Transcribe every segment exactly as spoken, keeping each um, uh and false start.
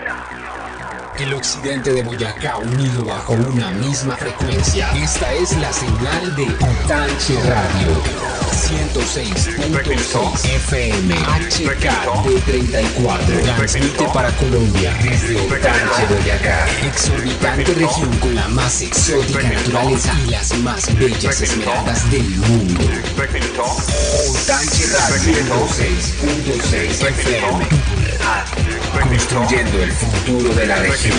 El occidente de Boyacá unido bajo una misma frecuencia. Esta es la señal de Otanche Radio. ciento seis punto seis F M H K D treinta y cuatro. Transmite para Colombia desde Otanche, Boyacá. Exorbitante región con la más exótica naturaleza y las más bellas esmeraldas del mundo. Otanche Radio ciento seis punto seis F M. Construyendo el futuro de la región.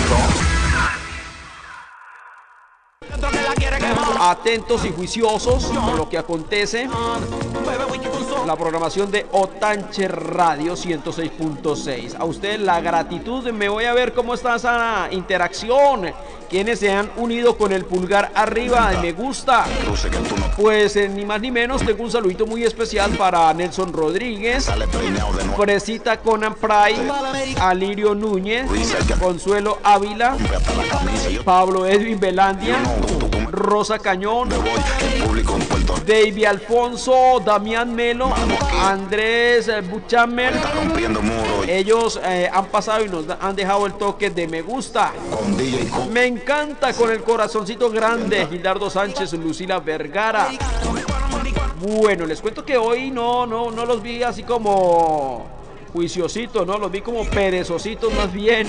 Atentos y juiciosos con lo que acontece. La programación de Otanche Radio ciento seis punto seis. A usted la gratitud. Me voy a ver cómo está esa interacción. Quienes se han unido con el pulgar arriba de me gusta. Pues eh, ni más ni menos tengo un saludito muy especial para Nelson Rodríguez, Fresita Conan Pride, Alirio Núñez, Consuelo Ávila, Pablo Edwin Velandia, Rosa Cañón, David Alfonso, Damián Melo, Andrés Buchamer. Ellos eh, han pasado y nos han dejado el toque de me gusta. Me encanta con el corazoncito grande. Gildardo Sánchez, Lucila Vergara. Bueno, les cuento que hoy no, no, no los vi así como juiciositos, no, los vi como perezositos más bien.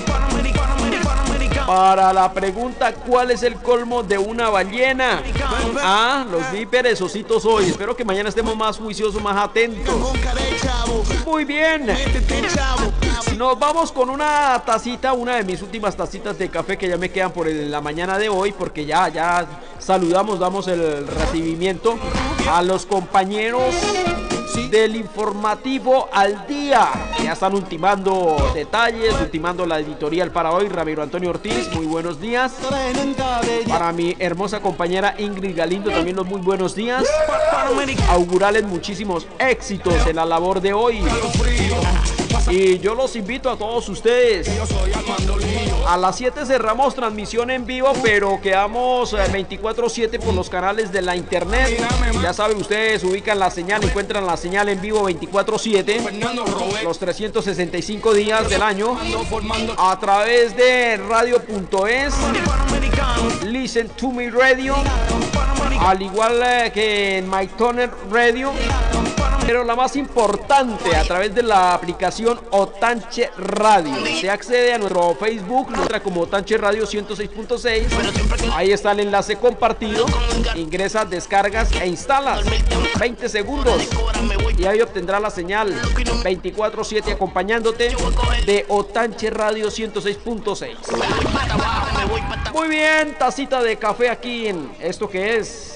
Para la pregunta, ¿cuál es el colmo de una ballena? Ah, los vi perezositos hoy. Espero que mañana estemos más juiciosos, más atentos. Muy bien. Nos vamos con una tacita, una de mis últimas tacitas de café que ya me quedan por el, la mañana de hoy, porque ya, ya saludamos, damos el recibimiento a los compañeros del informativo al día. Ya están ultimando detalles, ultimando la editorial para hoy. Ramiro Antonio Ortiz, muy buenos días. Para mi hermosa compañera Ingrid Galindo, también los muy buenos días. Augurales muchísimos éxitos en la labor de hoy. Y yo los invito a todos ustedes. A las siete cerramos transmisión en vivo, pero quedamos veinticuatro siete por los canales de la internet. Ya saben ustedes, ubican la señal, encuentran la señal en vivo veinticuatro siete, los trescientos sesenta y cinco días del año, a través de radio punto es, Listen to Me Radio, al igual que en MyTuner Radio. Pero la más importante, a través de la aplicación Otanche Radio. Se accede a nuestro Facebook, nuestra como Otanche Radio ciento seis punto seis. Ahí está el enlace compartido. Ingresas, descargas e instalas. veinte segundos. Y ahí obtendrá la señal veinticuatro siete acompañándote de Otanche Radio ciento seis punto seis. Muy bien, tacita de café aquí en esto que es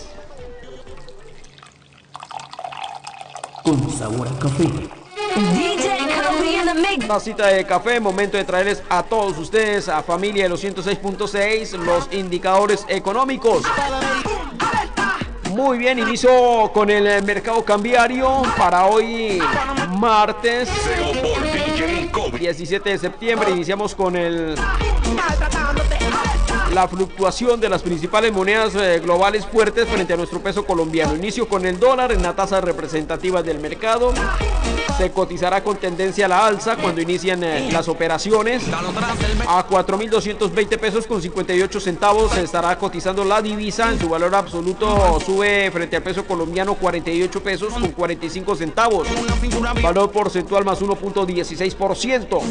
con sabor a café. D J Kobe in the mix. Tacita de café, momento de traerles a todos ustedes, a familia de los ciento seis punto seis, los indicadores económicos. Muy bien, inicio con el mercado cambiario para hoy martes diecisiete de septiembre. Iniciamos con el la fluctuación de las principales monedas eh, globales fuertes frente a nuestro peso colombiano. Inicio con el dólar en la tasa representativa del mercado. Se cotizará con tendencia a la alza cuando inician eh, las operaciones. A cuatro mil doscientos veinte pesos con cincuenta y ocho centavos se estará cotizando la divisa. En su valor absoluto sube frente al peso colombiano cuarenta y ocho pesos con cuarenta y cinco centavos. Valor porcentual más uno punto dieciséis por ciento.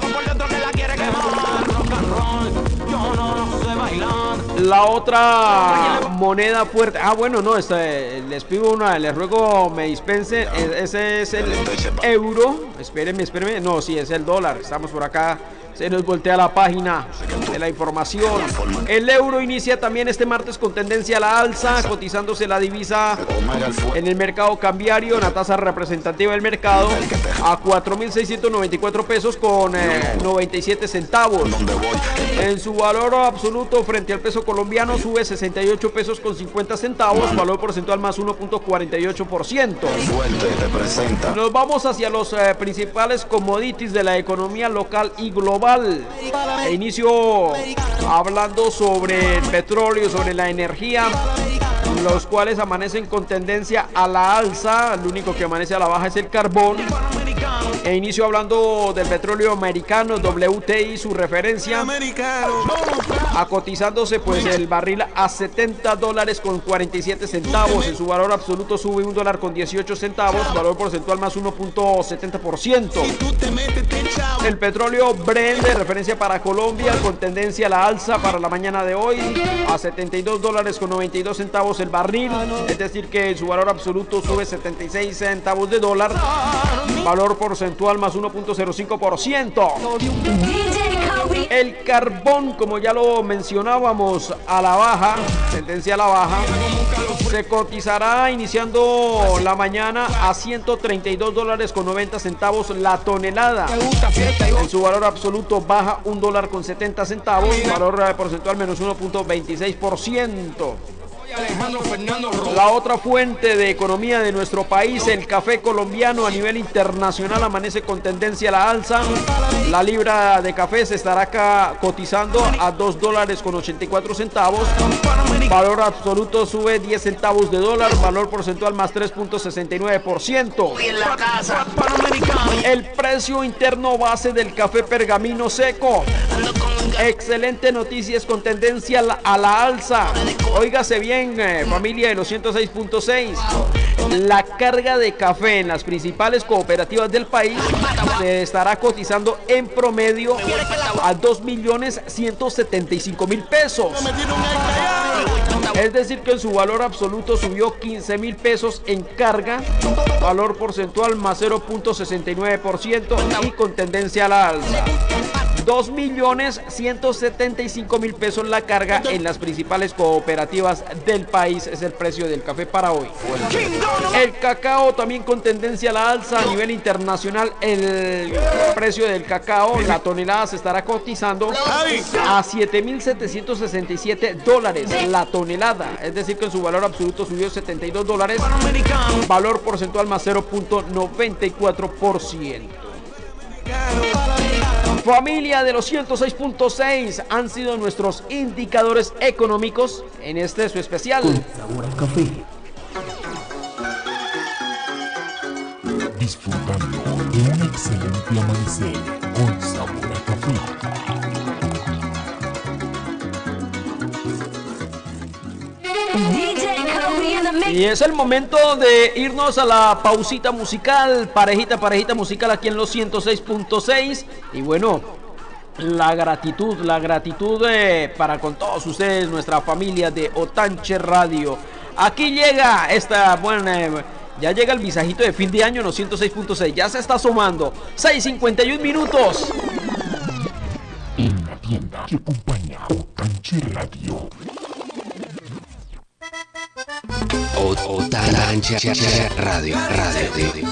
La otra moneda fuerte, ah bueno, no, este, les pido una, les ruego me dispensen, ese es el euro, espérenme, espérenme, no, sí, es el dólar, estamos por acá, se nos voltea la página de la información. El euro inicia también este martes con tendencia a la alza, cotizándose la divisa en el mercado cambiario, en la tasa representativa del mercado, a cuatro mil seiscientos noventa y cuatro pesos con eh, noventa y siete centavos. En su valor absoluto frente al peso colombiano sube sesenta y ocho pesos con cincuenta centavos, valor porcentual más uno punto cuarenta y ocho por ciento. Nos vamos hacia los eh, principales commodities de la economía local y global. E inicio hablando sobre el petróleo, sobre la energía, los cuales amanecen con tendencia a la alza. El único que amanece a la baja es el carbón. E inicio hablando del petróleo americano, W T I, su referencia, a cotizándose pues el barril a setenta dólares con cuarenta y siete centavos. En su valor absoluto sube un dólar con dieciocho centavos, valor porcentual más uno punto setenta por ciento. El petróleo Brent, de referencia para Colombia, con tendencia a la alza para la mañana de hoy, a setenta y dos dólares con noventa y dos centavos el barril, es decir que en su valor absoluto sube setenta y seis centavos de dólar, valor porcentual más uno punto cero cinco por ciento. El carbón, como ya lo mencionábamos, a la baja, tendencia a la baja, se cotizará iniciando la mañana a ciento treinta y dos dólares con noventa centavos la tonelada. En su valor absoluto baja un dólar con setenta centavos, valor porcentual menos uno punto veintiséis por ciento. La otra fuente de economía de nuestro país, el café colombiano, a nivel internacional amanece con tendencia a la alza. La libra de café se estará acá cotizando a dos dólares con ochenta y cuatro centavos. Valor absoluto sube diez centavos de dólar, valor porcentual más tres punto sesenta y nueve por ciento. El precio interno base del café pergamino seco, excelente noticias con tendencia a la, a la alza. Óigase bien, eh, familia de los ciento seis punto seis. La carga de café en las principales cooperativas del país se estará cotizando en promedio a dos millones ciento setenta y cinco mil pesos. Es decir que en su valor absoluto subió quince mil pesos en carga, valor porcentual más cero punto sesenta y nueve por ciento y con tendencia a la alza. dos millones ciento setenta y cinco mil pesos la carga en las principales cooperativas del país, es el precio del café para hoy. El cacao también con tendencia a la alza a nivel internacional. El precio del cacao, la tonelada, se estará cotizando a siete mil setecientos sesenta y siete dólares la tonelada, es decir que en su valor absoluto subió setenta y dos dólares, valor porcentual más cero punto noventa y cuatro por ciento. Familia de los ciento seis punto seis, han sido nuestros indicadores económicos en este su especial. Con sabor a café. Disfrutando de un excelente amanecer con sabor a café. D J Kobe in the mix. Y es el momento de irnos a la pausita musical, parejita, parejita musical aquí en los ciento seis punto seis. Y bueno, la gratitud, la gratitud eh, para con todos ustedes, nuestra familia de Otanche Radio. Aquí llega esta buena... Eh, ya llega el visajito de fin de año en los ciento seis punto seis, ya se está asomando. seis cincuenta y uno minutos. En la tienda que acompaña a Otanche Radio. Otanche Radio, radio.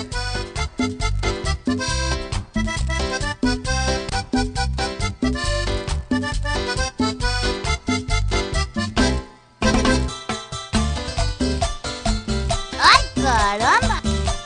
¡Ay, caramba!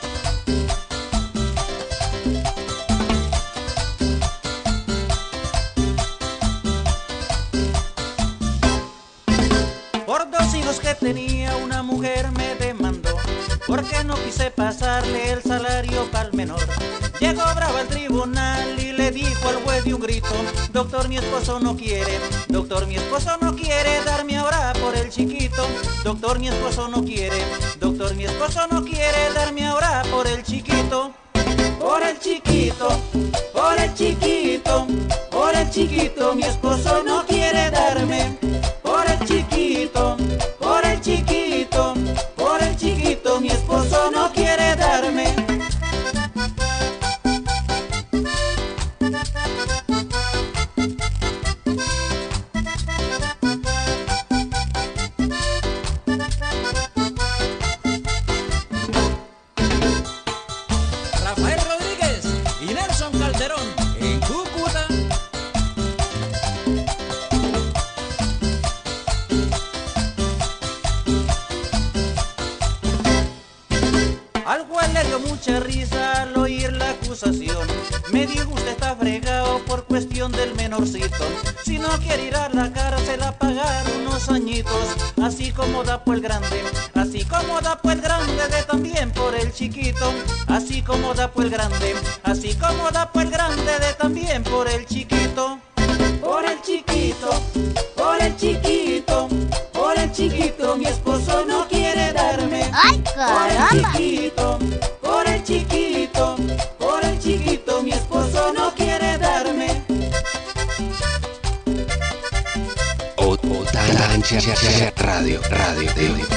Por dos hijos que tenía, una mujer me demandó, porque no quise pasarle el salario pa'l menor. Llegó bravo al tribunal y le dijo al juez de un grito: doctor, mi esposo no quiere, doctor, mi esposo no quiere darme ahora por el chiquito. Doctor, mi esposo no quiere, doctor, mi esposo no quiere darme ahora por el chiquito. Por el chiquito, por el chiquito, por el chiquito, mi esposo no quiere darme. Por el chiquito, por el chiquito, por el chiquito, mi esposo no quiere darme. Rafael Rodríguez y Nelson Calderón en Cúcuta. Al juez le dio mucha risa al oír la acusación. Me dijo: usted está fregado por cuestión del menorcito. Si no quiere ir a la cárcel a pagar unos añitos, así como da por el grande, así como da por el grande, de también por el chiquito. Así como da por el grande, así como da por el grande, de también por el chiquito. Por el chiquito, por el chiquito, por el chiquito, mi esposo no quiere darme. ¡Ay, Por caramba! el chiquito, por el chiquito, por el chiquito, mi esposo no quiere darme. Otanche Radio, radio, radio.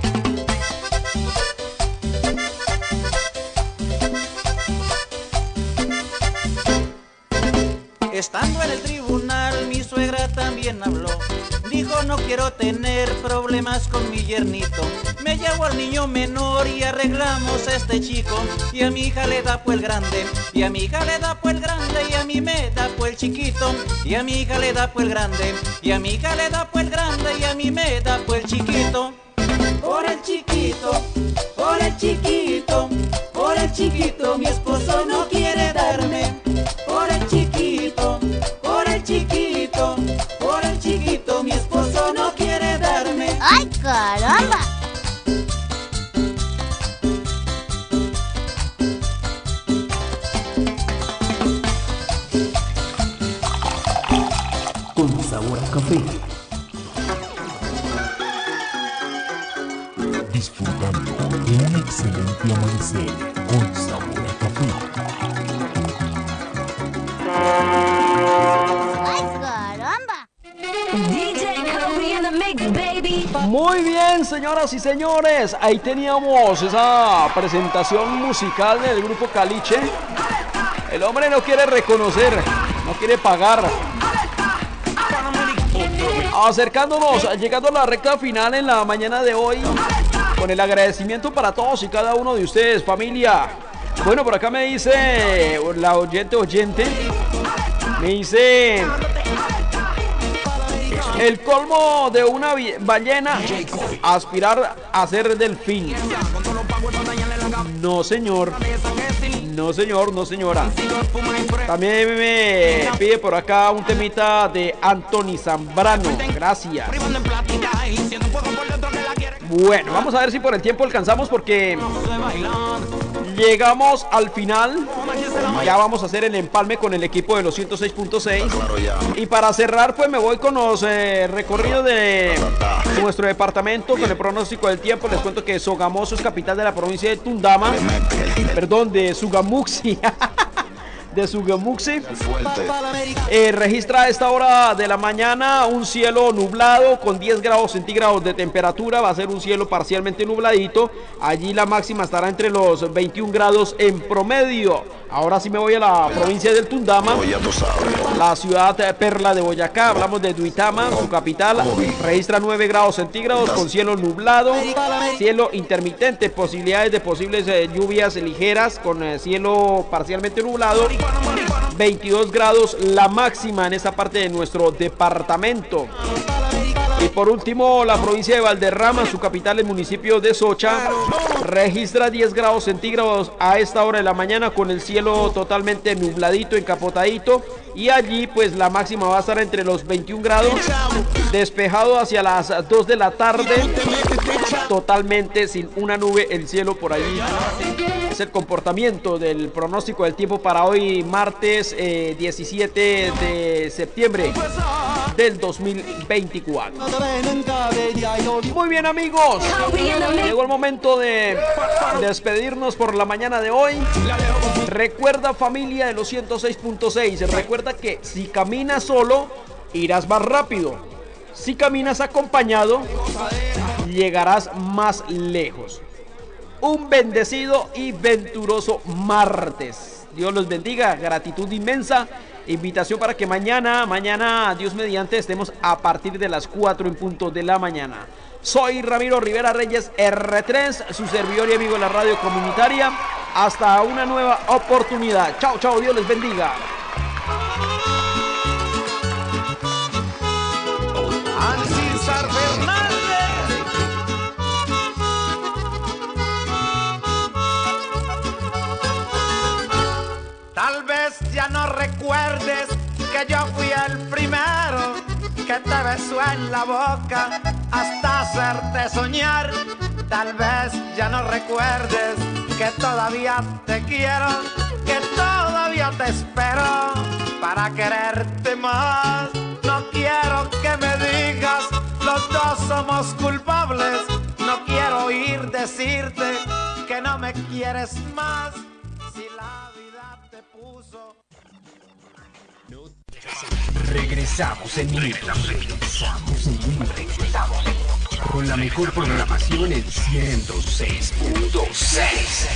Estando en el tribunal, mi suegra también habló. Dijo, no quiero tener problemas con mi yernito. Me llevo al niño menor y arreglamos a este chico. Y a mi hija le da pues el grande, y a mi hija le da pues el grande, y a mí me da pues el chiquito. Y a mi hija le da pues el grande, y a mi hija le da pues el grande, y a mí me da pues el chiquito. Por el chiquito, por el chiquito, por el chiquito, mi esposo no quiere darme. Por el chiquito, por el chiquito, por el chiquito, mi esposo no quiere darme. ¡Ay, caramba! Con sabor a café. Disfrutando de un excelente amanecer con sabor a café. ¡Ay, caramba! D J Kobe in the mix, baby. Muy bien, señoras y señores, ahí teníamos esa presentación musical del grupo Caliche. El hombre no quiere reconocer, no quiere pagar. Acercándonos, llegando a la recta final en la mañana de hoy, con el agradecimiento para todos y cada uno de ustedes, familia. Bueno, por acá me dice la oyente oyente, me dice: el colmo de una ballena, aspirar a ser delfín. No, señor. No, señor, no, señora. También me pide por acá un temita de Anthony Zambrano. Gracias. Bueno, vamos a ver si por el tiempo alcanzamos, porque llegamos al final. Ya vamos a hacer el empalme con el equipo de los ciento seis punto seis. Y para cerrar, pues me voy con los eh, recorridos de nuestro departamento, con el pronóstico del tiempo. Les cuento que Sogamoso es capital de la provincia de Tundama. Perdón, de Sugamuxi. de Sugamuxi. Eh, registra a esta hora de la mañana un cielo nublado con diez grados centígrados de temperatura. Va a ser un cielo parcialmente nubladito. Allí la máxima estará entre los veintiún grados en promedio. Ahora sí me voy a la provincia del Tundama, la ciudad perla de Boyacá. Hablamos de Duitama, su capital. Registra nueve grados centígrados con cielo nublado, cielo intermitente, posibilidades de posibles eh, lluvias ligeras con eh, cielo parcialmente nublado. veintidós grados la máxima en esta parte de nuestro departamento. Y por último, la provincia de Valderrama, su capital, el municipio de Socha, registra diez grados centígrados a esta hora de la mañana con el cielo totalmente nubladito, encapotadito. Y allí pues la máxima va a estar entre los veintiún grados, despejado hacia las dos de la tarde, totalmente sin una nube el cielo por allí. Es el comportamiento del pronóstico del tiempo para hoy, martes eh, diecisiete de septiembre del dos mil veinticuatro. Muy bien, amigos, llegó el momento de despedirnos por la mañana de hoy. Recuerda, familia de los ciento seis punto seis, recuerda que si caminas solo irás más rápido, si caminas acompañado llegarás más lejos. Un bendecido y venturoso martes. Dios los bendiga, gratitud inmensa. Invitación para que mañana, mañana, Dios mediante, estemos a partir de las cuatro en punto de la mañana. Soy Ramiro Rivera Reyes R tres, su servidor y amigo de la radio comunitaria. Hasta una nueva oportunidad. Chao, chao, Dios les bendiga. Tal vez ya no recuerdes que yo fui el primero que te besó en la boca hasta hacerte soñar. Tal vez ya no recuerdes que todavía te quiero, que todavía te espero para quererte más. No quiero que me digas los dos somos culpables. No quiero oír decirte que no me quieres más. Si la vida te puso. Regresamos en minutos. Regresamos en minutos. Regresamos con la mejor programación en ciento seis punto seis.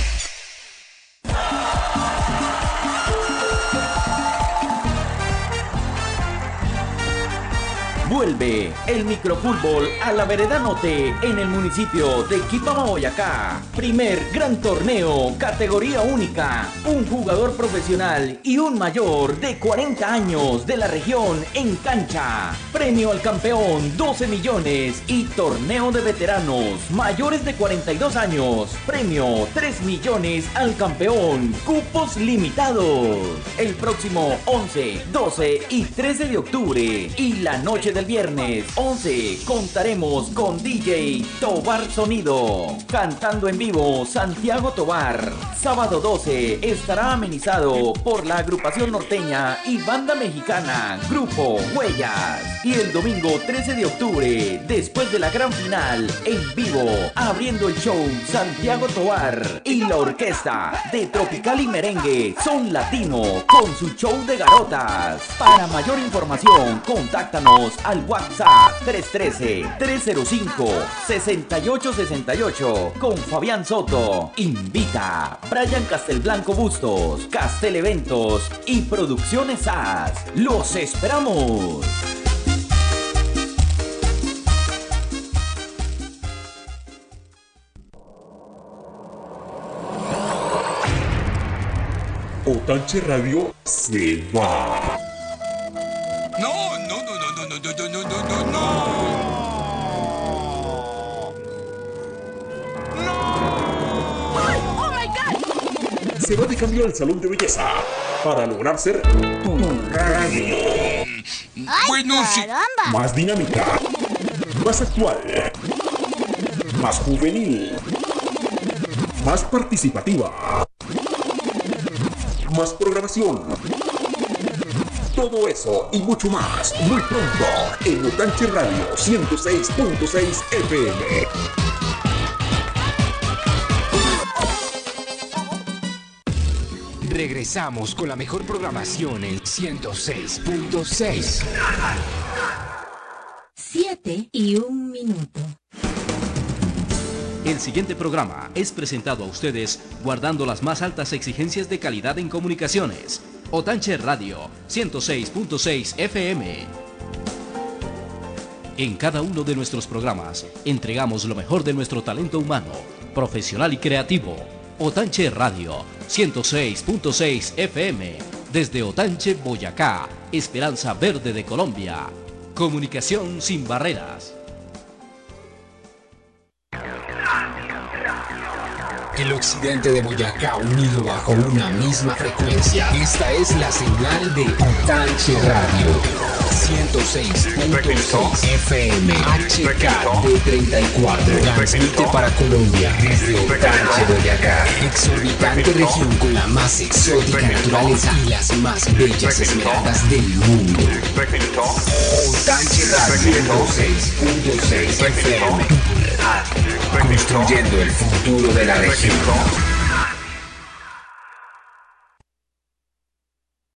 Vuelve el microfútbol a la Vereda Norte en el municipio de Quipama, Boyacá. Primer gran torneo, categoría única. Un jugador profesional y un mayor de cuarenta años de la región en cancha. Premio al campeón doce millones y torneo de veteranos mayores de cuarenta y dos años. Premio tres millones al campeón. Cupos limitados. El próximo once, doce y trece de octubre y la noche de el viernes once contaremos con D J Tobar Sonido, cantando en vivo Santiago Tobar. Sábado doce estará amenizado por la agrupación norteña y banda mexicana Grupo Huellas. Y el domingo trece de octubre, después de la gran final, en vivo, abriendo el show Santiago Tobar y la orquesta de Tropical y Merengue Son Latino con su show de garotas. Para mayor información, contáctanos al WhatsApp tres uno tres, tres cero cinco, seis ocho seis ocho con Fabián Soto. Invita Brian Castelblanco Bustos, Castel Eventos y Producciones A S. ¡Los esperamos! Otanche Radio se va. No, no, no, no, no, no, no, no, no, no, no. Oh my God. Se va de cambio al salón de belleza para lograr ser tu radio. ¡Ay, Bueno, sí. caramba! Más dinámica, más actual, más juvenil, más participativa, más programación. Todo eso y mucho más muy pronto en Otanche Radio ciento seis punto seis F M. Regresamos con la mejor programación en ciento seis punto seis. Siete y un minuto. El siguiente programa es presentado a ustedes guardando las más altas exigencias de calidad en comunicaciones. Otanche Radio ciento seis punto seis F M. En cada uno de nuestros programas entregamos lo mejor de nuestro talento humano, profesional y creativo. Otanche Radio ciento seis punto seis F M. Desde Otanche, Boyacá, Esperanza Verde de Colombia. Comunicación sin barreras. El occidente de Boyacá unido bajo una misma frecuencia. Esta es la señal de Otanche Radio ciento seis punto seis F M H K D treinta y cuatro. Transmite para Colombia desde Otanche, Boyacá. Exorbitante región con la más exótica naturaleza y las más bellas esmeraldas del mundo. Otanche Radio ciento seis punto seis F M. Construyendo el futuro de la región.